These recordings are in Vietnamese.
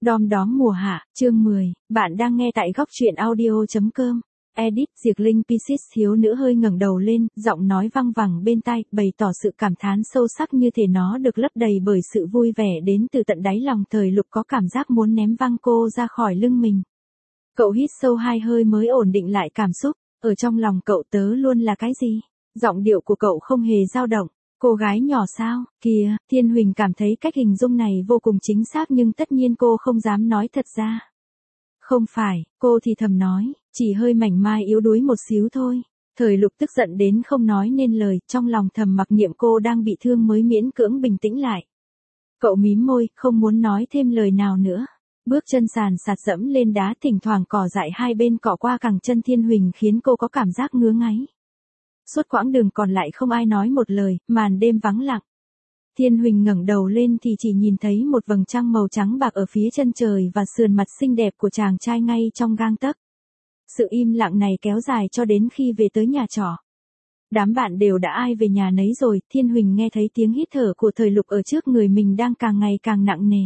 Đom đóm mùa hạ, chương 10, bạn đang nghe tại góc truyện audio.com. Edit, Diệc Linh Pisces thiếu nữ hơi ngẩng đầu lên, giọng nói văng vẳng bên tai, bày tỏ sự cảm thán sâu sắc như thể nó được lấp đầy bởi sự vui vẻ đến từ tận đáy lòng. Thời Lục có cảm giác muốn ném văng cô ra khỏi lưng mình. Cậu hít sâu 2 hơi mới ổn định lại cảm xúc, ở trong lòng cậu tớ luôn là cái gì? Giọng điệu của cậu không hề dao động. Cô gái nhỏ sao, kìa, Thiên Huỳnh cảm thấy cách hình dung này vô cùng chính xác nhưng tất nhiên cô không dám nói thật ra. Không phải, cô thì thầm nói, chỉ hơi mảnh mai yếu đuối một xíu thôi. Thời Lục tức giận đến không nói nên lời, trong lòng thầm mặc niệm cô đang bị thương mới miễn cưỡng bình tĩnh lại. Cậu mím môi, không muốn nói thêm lời nào nữa. Bước chân sàn sạt dẫm lên đá, thỉnh thoảng cỏ dại hai bên cọ qua cẳng chân Thiên Huỳnh khiến cô có cảm giác ngứa ngáy. Suốt quãng đường còn lại không ai nói một lời, màn đêm vắng lặng. Thiên Huỳnh ngẩng đầu lên thì chỉ nhìn thấy một vầng trăng màu trắng bạc ở phía chân trời và sườn mặt xinh đẹp của chàng trai ngay trong gang tấc. Sự im lặng này kéo dài cho đến khi về tới nhà trọ. Đám bạn đều đã ai về nhà nấy rồi, Thiên Huỳnh nghe thấy tiếng hít thở của Thời Lục ở trước người mình đang càng ngày càng nặng nề.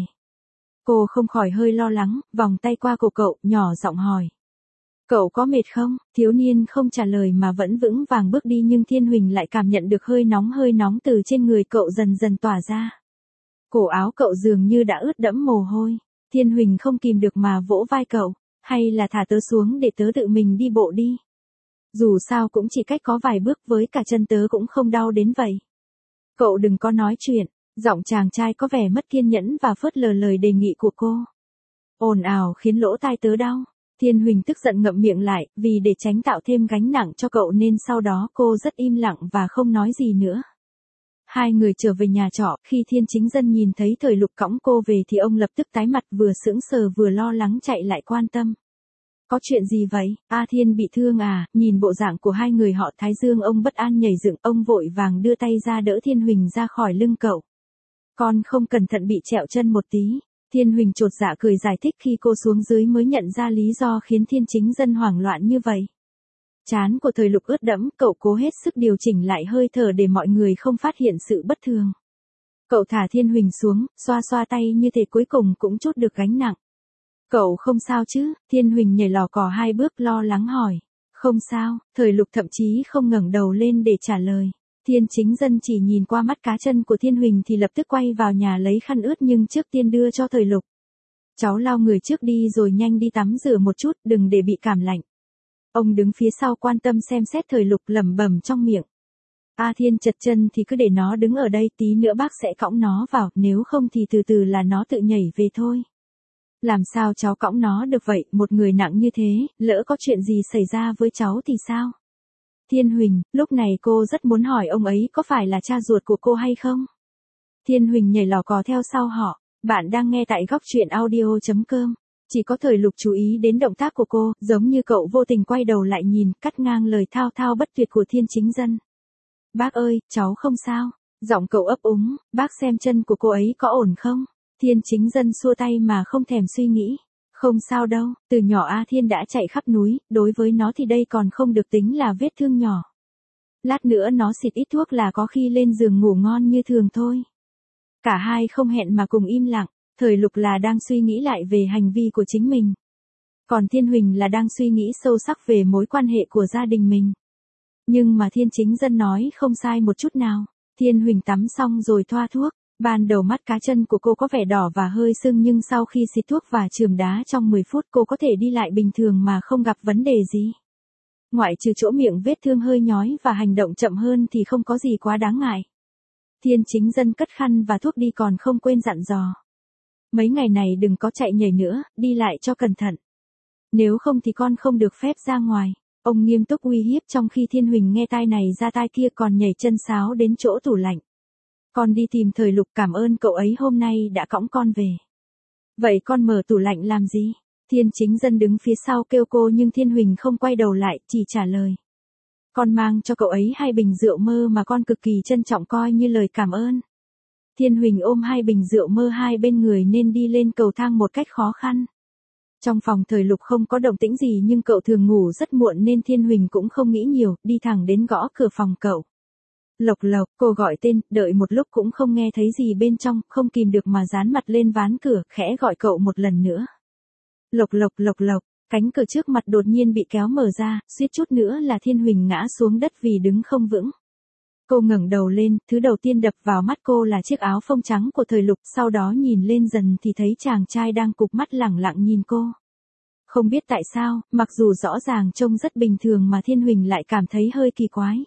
Cô không khỏi hơi lo lắng, vòng tay qua cổ cậu, nhỏ giọng hỏi. Cậu có mệt không? Thiếu niên không trả lời mà vẫn vững vàng bước đi nhưng Thiên Huỳnh lại cảm nhận được hơi nóng từ trên người cậu dần dần tỏa ra. Cổ áo cậu dường như đã ướt đẫm mồ hôi. Thiên Huỳnh không kìm được mà vỗ vai cậu, hay là thả tớ xuống để tớ tự mình đi bộ đi. Dù sao cũng chỉ cách có vài bước với cả chân tớ cũng không đau đến vậy. Cậu đừng có nói chuyện, giọng chàng trai có vẻ mất kiên nhẫn và phớt lờ lời đề nghị của cô. Ồn ào khiến lỗ tai tớ đau. Thiên Huỳnh tức giận ngậm miệng lại, vì để tránh tạo thêm gánh nặng cho cậu nên sau đó cô rất im lặng và không nói gì nữa. Hai người trở về nhà trọ, khi Thiên Chính Dân nhìn thấy Thời Lục cõng cô về thì ông lập tức tái mặt, vừa sững sờ vừa lo lắng chạy lại quan tâm. Có chuyện gì vậy? A Thiên bị thương à? Nhìn bộ dạng của hai người họ Thái Dương ông bất an nhảy dựng, ông vội vàng đưa tay ra đỡ Thiên Huỳnh ra khỏi lưng cậu. Con không cẩn thận bị trẹo chân một tí. Thiên Huỳnh chột dạ cười giải thích khi cô xuống dưới mới nhận ra lý do khiến Thiên Chính Dân hoảng loạn như vậy. Trán của Thời Lục ướt đẫm, cậu cố hết sức điều chỉnh lại hơi thở để mọi người không phát hiện sự bất thường. Cậu thả Thiên Huỳnh xuống, xoa xoa tay như thể cuối cùng cũng trút được gánh nặng. Cậu không sao chứ? Thiên Huỳnh nhảy lò cò 2 bước lo lắng hỏi. Không sao, Thời Lục thậm chí không ngẩng đầu lên để trả lời. Thiên Chính Dân chỉ nhìn qua mắt cá chân của Thiên Huỳnh thì lập tức quay vào nhà lấy khăn ướt nhưng trước tiên đưa cho Thời Lục. Cháu lau người trước đi rồi nhanh đi tắm rửa một chút, đừng để bị cảm lạnh. Ông đứng phía sau quan tâm xem xét Thời Lục, lẩm bẩm trong miệng. A Thiên chật chân thì cứ để nó đứng ở đây, tí nữa bác sẽ cõng nó vào, nếu không thì từ từ là nó tự nhảy về thôi. Làm sao cháu cõng nó được vậy, một người nặng như thế, lỡ có chuyện gì xảy ra với cháu thì sao? Thiên Huỳnh, lúc này cô rất muốn hỏi ông ấy có phải là cha ruột của cô hay không? Thiên Huỳnh nhảy lò cò theo sau họ. Bạn đang nghe tại góc truyện audio.com. Chỉ có Thời Lục chú ý đến động tác của cô, giống như cậu vô tình quay đầu lại nhìn, cắt ngang lời thao thao bất tuyệt của Thiên Chính Dân. Bác ơi, cháu không sao. Giọng cậu ấp úng, bác xem chân của cô ấy có ổn không? Thiên Chính Dân xua tay mà không thèm suy nghĩ. Không sao đâu, từ nhỏ A Thiên đã chạy khắp núi, đối với nó thì đây còn không được tính là vết thương nhỏ. Lát nữa nó xịt ít thuốc là có khi lên giường ngủ ngon như thường thôi. Cả hai không hẹn mà cùng im lặng, Thời Lục là đang suy nghĩ lại về hành vi của chính mình. Còn Thiên Huỳnh là đang suy nghĩ sâu sắc về mối quan hệ của gia đình mình. Nhưng mà Thiên Chính Dân nói không sai một chút nào. Thiên Huỳnh tắm xong rồi thoa thuốc. Ban đầu mắt cá chân của cô có vẻ đỏ và hơi sưng nhưng sau khi xịt thuốc và chườm đá trong 10 phút cô có thể đi lại bình thường mà không gặp vấn đề gì. Ngoại trừ chỗ miệng vết thương hơi nhói và hành động chậm hơn thì không có gì quá đáng ngại. Thiên Chính Dân cất khăn và thuốc đi còn không quên dặn dò. Mấy ngày này đừng có chạy nhảy nữa, đi lại cho cẩn thận. Nếu không thì con không được phép ra ngoài. Ông nghiêm túc uy hiếp trong khi Thiên Huỳnh nghe tai này ra tai kia còn nhảy chân sáo đến chỗ tủ lạnh. Con đi tìm Thời Lục, cảm ơn cậu ấy hôm nay đã cõng con về. Vậy con mở tủ lạnh làm gì? Thiên Chính Dân đứng phía sau kêu cô nhưng Thiên Huỳnh không quay đầu lại, chỉ trả lời. Con mang cho cậu ấy 2 bình rượu mơ mà con cực kỳ trân trọng coi như lời cảm ơn. Thiên Huỳnh ôm 2 bình rượu mơ hai bên người nên đi lên cầu thang một cách khó khăn. Trong phòng Thời Lục không có động tĩnh gì nhưng cậu thường ngủ rất muộn nên Thiên Huỳnh cũng không nghĩ nhiều, đi thẳng đến gõ cửa phòng cậu. Lộc Lộc, cô gọi tên, đợi một lúc cũng không nghe thấy gì bên trong, không kìm được mà dán mặt lên ván cửa, khẽ gọi cậu một lần nữa. Lộc Lộc Lộc Lộc, cánh cửa trước mặt đột nhiên bị kéo mở ra, suýt chút nữa là Thiên Huỳnh ngã xuống đất vì đứng không vững. Cô ngẩng đầu lên, thứ đầu tiên đập vào mắt cô là chiếc áo phông trắng của Thời Lục, sau đó nhìn lên dần thì thấy chàng trai đang cụp mắt lẳng lặng nhìn cô. Không biết tại sao, mặc dù rõ ràng trông rất bình thường mà Thiên Huỳnh lại cảm thấy hơi kỳ quái.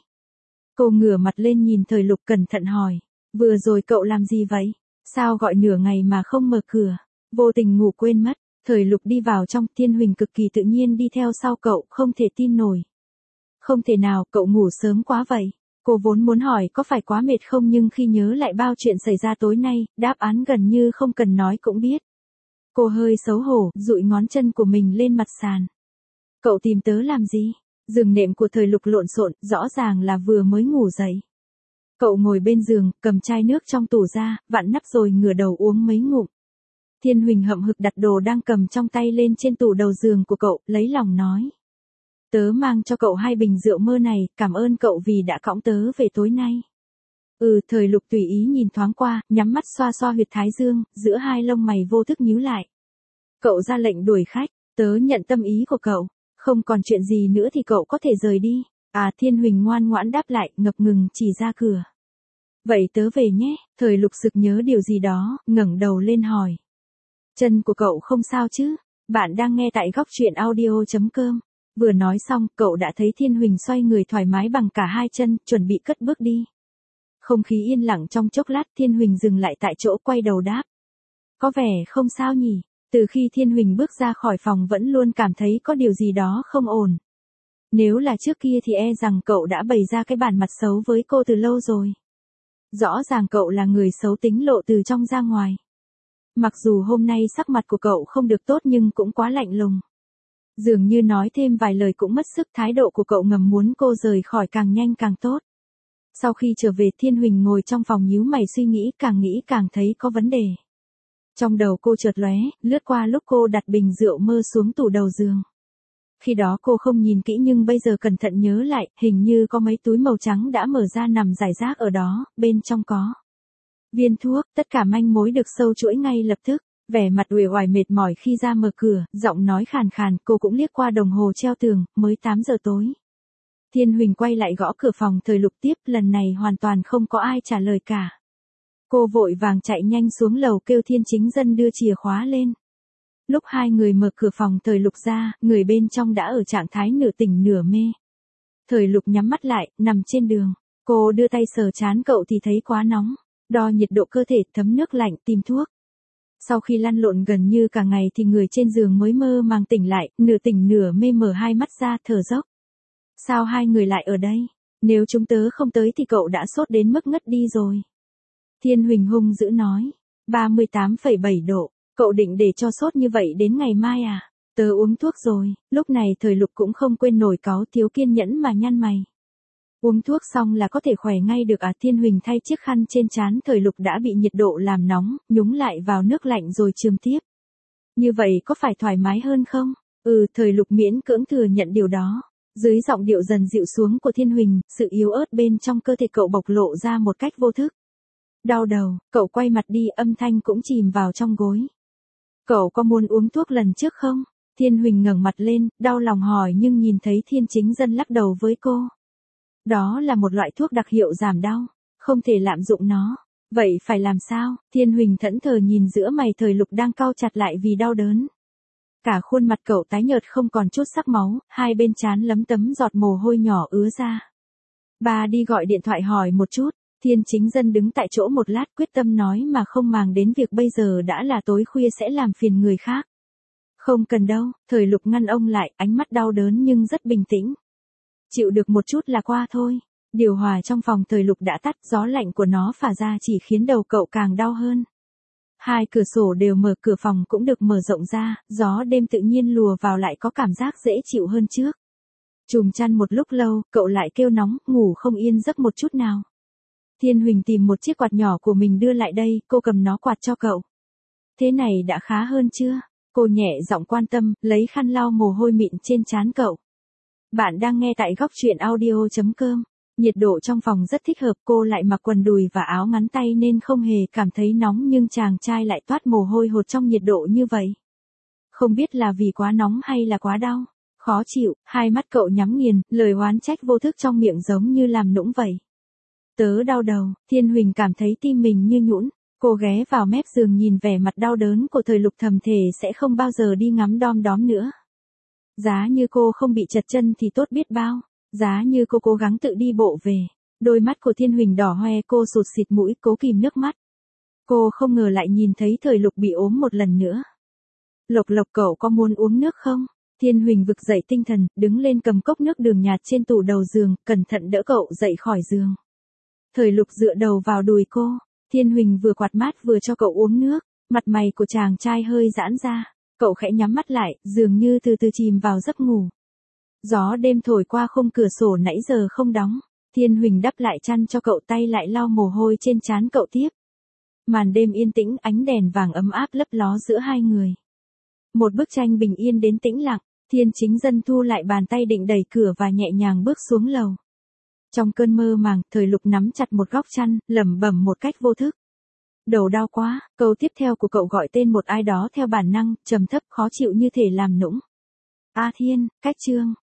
Cô ngửa mặt lên nhìn Thời Lục cẩn thận hỏi, vừa rồi cậu làm gì vậy? Sao gọi nửa ngày mà không mở cửa? Vô tình ngủ quên mất. Thời Lục đi vào trong, Thiên Huỳnh cực kỳ tự nhiên đi theo sau cậu, không thể tin nổi. Không thể nào, cậu ngủ sớm quá vậy. Cô vốn muốn hỏi có phải quá mệt không nhưng khi nhớ lại bao chuyện xảy ra tối nay, đáp án gần như không cần nói cũng biết. Cô hơi xấu hổ, dụi ngón chân của mình lên mặt sàn. Cậu tìm tớ làm gì? Giường nệm của Thời Lục lộn xộn, rõ ràng là vừa mới ngủ dậy. Cậu ngồi bên giường, cầm chai nước trong tủ ra, vặn nắp rồi ngửa đầu uống mấy ngụm. Thiên Huỳnh hậm hực đặt đồ đang cầm trong tay lên trên tủ đầu giường của cậu, lấy lòng nói. Tớ mang cho cậu 2 bình rượu mơ này, cảm ơn cậu vì đã cõng tớ về tối nay. Thời Lục tùy ý nhìn thoáng qua, nhắm mắt xoa xoa huyệt thái dương, giữa hai lông mày vô thức nhíu lại. Cậu ra lệnh đuổi khách, tớ nhận tâm ý của cậu, không còn chuyện gì nữa thì cậu có thể rời đi. Thiên Huỳnh ngoan ngoãn đáp lại, ngập ngừng chỉ ra cửa. Vậy tớ về nhé, Thời Lục sực nhớ điều gì đó, ngẩng đầu lên hỏi. Chân của cậu không sao chứ? Bạn đang nghe tại góc truyện audio.com. Vừa nói xong, cậu đã thấy Thiên Huỳnh xoay người thoải mái bằng cả hai chân, chuẩn bị cất bước đi. Không khí yên lặng trong chốc lát, Thiên Huỳnh dừng lại tại chỗ quay đầu đáp. Có vẻ không sao nhỉ? Từ khi Thiên Huỳnh bước ra khỏi phòng vẫn luôn cảm thấy có điều gì đó không ổn. Nếu là trước kia thì e rằng cậu đã bày ra cái bản mặt xấu với cô từ lâu rồi. Rõ ràng cậu là người xấu tính lộ từ trong ra ngoài. Mặc dù hôm nay sắc mặt của cậu không được tốt nhưng cũng quá lạnh lùng. Dường như nói thêm vài lời cũng mất sức, thái độ của cậu ngầm muốn cô rời khỏi càng nhanh càng tốt. Sau khi trở về, Thiên Huỳnh ngồi trong phòng nhíu mày suy nghĩ càng thấy có vấn đề. Trong đầu cô chợt lóe, lướt qua lúc cô đặt bình rượu mơ xuống tủ đầu giường. Khi đó cô không nhìn kỹ nhưng bây giờ cẩn thận nhớ lại, hình như có mấy túi màu trắng đã mở ra nằm rải rác ở đó, bên trong có viên thuốc, tất cả manh mối được sâu chuỗi ngay lập tức. Vẻ mặt uể oải mệt mỏi khi ra mở cửa, giọng nói khàn khàn, cô cũng liếc qua đồng hồ treo tường, mới 8 giờ tối. Thiên Huỳnh quay lại gõ cửa phòng Thời Lục tiếp, lần này hoàn toàn không có ai trả lời cả. Cô vội vàng chạy nhanh xuống lầu kêu Thiên Chính Dân đưa chìa khóa lên. Lúc hai người mở cửa phòng Thời Lục ra, người bên trong đã ở trạng thái nửa tỉnh nửa mê. Thời Lục nhắm mắt lại, nằm trên giường. Cô đưa tay sờ trán cậu thì thấy quá nóng. Đo nhiệt độ cơ thể, thấm nước lạnh, tìm thuốc. Sau khi lăn lộn gần như cả ngày thì người trên giường mới mơ màng tỉnh lại, nửa tỉnh nửa mê mở hai mắt ra thở dốc. Sao hai người lại ở đây? Nếu chúng tớ không tới thì cậu đã sốt đến mức ngất đi rồi. Thiên Huỳnh hung dữ nói. 38,7 độ, cậu định để cho sốt như vậy đến ngày mai à? Tớ uống thuốc rồi, lúc này Thời Lục cũng không quên nổi cáu thiếu kiên nhẫn mà nhăn mày. Uống thuốc xong là có thể khỏe ngay được à? Thiên Huỳnh thay chiếc khăn trên trán Thời Lục đã bị nhiệt độ làm nóng, nhúng lại vào nước lạnh rồi chườm tiếp. Như vậy có phải thoải mái hơn không? Thời Lục miễn cưỡng thừa nhận điều đó. Dưới giọng điệu dần dịu xuống của Thiên Huỳnh, sự yếu ớt bên trong cơ thể cậu bộc lộ ra một cách vô thức. Đau đầu, cậu quay mặt đi, âm thanh cũng chìm vào trong gối. Cậu có muốn uống thuốc lần trước không? Thiên Huỳnh ngẩng mặt lên, đau lòng hỏi nhưng nhìn thấy Thiên Chính Dân lắc đầu với cô. Đó là một loại thuốc đặc hiệu giảm đau, không thể lạm dụng nó. Vậy phải làm sao? Thiên Huỳnh thẫn thờ nhìn giữa mày Thời Lục đang cau chặt lại vì đau đớn. Cả khuôn mặt cậu tái nhợt không còn chút sắc máu, hai bên trán lấm tấm giọt mồ hôi nhỏ ứa ra. Bà đi gọi điện thoại hỏi một chút. Thiên Chính Dân đứng tại chỗ một lát quyết tâm nói mà không màng đến việc bây giờ đã là tối khuya sẽ làm phiền người khác. Không cần đâu, Thời Lục ngăn ông lại, ánh mắt đau đớn nhưng rất bình tĩnh. Chịu được một chút là qua thôi. Điều hòa trong phòng Thời Lục đã tắt, gió lạnh của nó phả ra chỉ khiến đầu cậu càng đau hơn. Hai cửa sổ đều mở, cửa phòng cũng được mở rộng ra, gió đêm tự nhiên lùa vào lại có cảm giác dễ chịu hơn trước. Trùm chăn một lúc lâu, cậu lại kêu nóng, ngủ không yên giấc một chút nào. Thiên Huỳnh tìm một chiếc quạt nhỏ của mình đưa lại đây, cô cầm nó quạt cho cậu. Thế này đã khá hơn chưa? Cô nhẹ giọng quan tâm, lấy khăn lau mồ hôi mịn trên trán cậu. Bạn đang nghe tại góc truyện audio.com. Nhiệt độ trong phòng rất thích hợp, cô lại mặc quần đùi và áo ngắn tay nên không hề cảm thấy nóng, nhưng chàng trai lại toát mồ hôi hột trong nhiệt độ như vậy. Không biết là vì quá nóng hay là quá đau. Khó chịu, hai mắt cậu nhắm nghiền, lời oán trách vô thức trong miệng giống như làm nũng vậy. Tớ đau đầu, Thiên Huỳnh cảm thấy tim mình như nhũn. Cô ghé vào mép giường nhìn vẻ mặt đau đớn của Thời Lục, thầm thề sẽ không bao giờ đi ngắm đom đóm nữa. Giá như cô không bị trật chân thì tốt biết bao. Giá như cô cố gắng tự đi bộ về. Đôi mắt của Thiên Huỳnh đỏ hoe, cô sụt sịt mũi cố kìm nước mắt. Cô không ngờ lại nhìn thấy Thời Lục bị ốm một lần nữa. Lộc Lộc, cậu có muốn uống nước không? Thiên Huỳnh vực dậy tinh thần, đứng lên cầm cốc nước đường nhạt trên tủ đầu giường, cẩn thận đỡ cậu dậy khỏi giường. Thời Lục dựa đầu vào đùi cô. Thiên Huỳnh vừa quạt mát vừa cho cậu uống nước. Mặt mày của chàng trai hơi giãn ra. Cậu khẽ nhắm mắt lại, dường như từ từ chìm vào giấc ngủ. Gió đêm thổi qua khung cửa sổ nãy giờ không đóng. Thiên Huỳnh đắp lại chăn cho cậu, tay lại lau mồ hôi trên trán cậu tiếp. Màn đêm yên tĩnh, ánh đèn vàng ấm áp lấp ló giữa hai người. Một bức tranh bình yên đến tĩnh lặng. Thiên Chính Dân thu lại bàn tay định đẩy cửa và nhẹ nhàng bước xuống lầu. Trong cơn mơ màng, Thời Lục nắm chặt một góc chăn, lẩm bẩm một cách vô thức. Đầu đau quá. Câu tiếp theo của cậu gọi tên một ai đó theo bản năng, trầm thấp khó chịu như thể làm nũng. A Thiên, cách chương.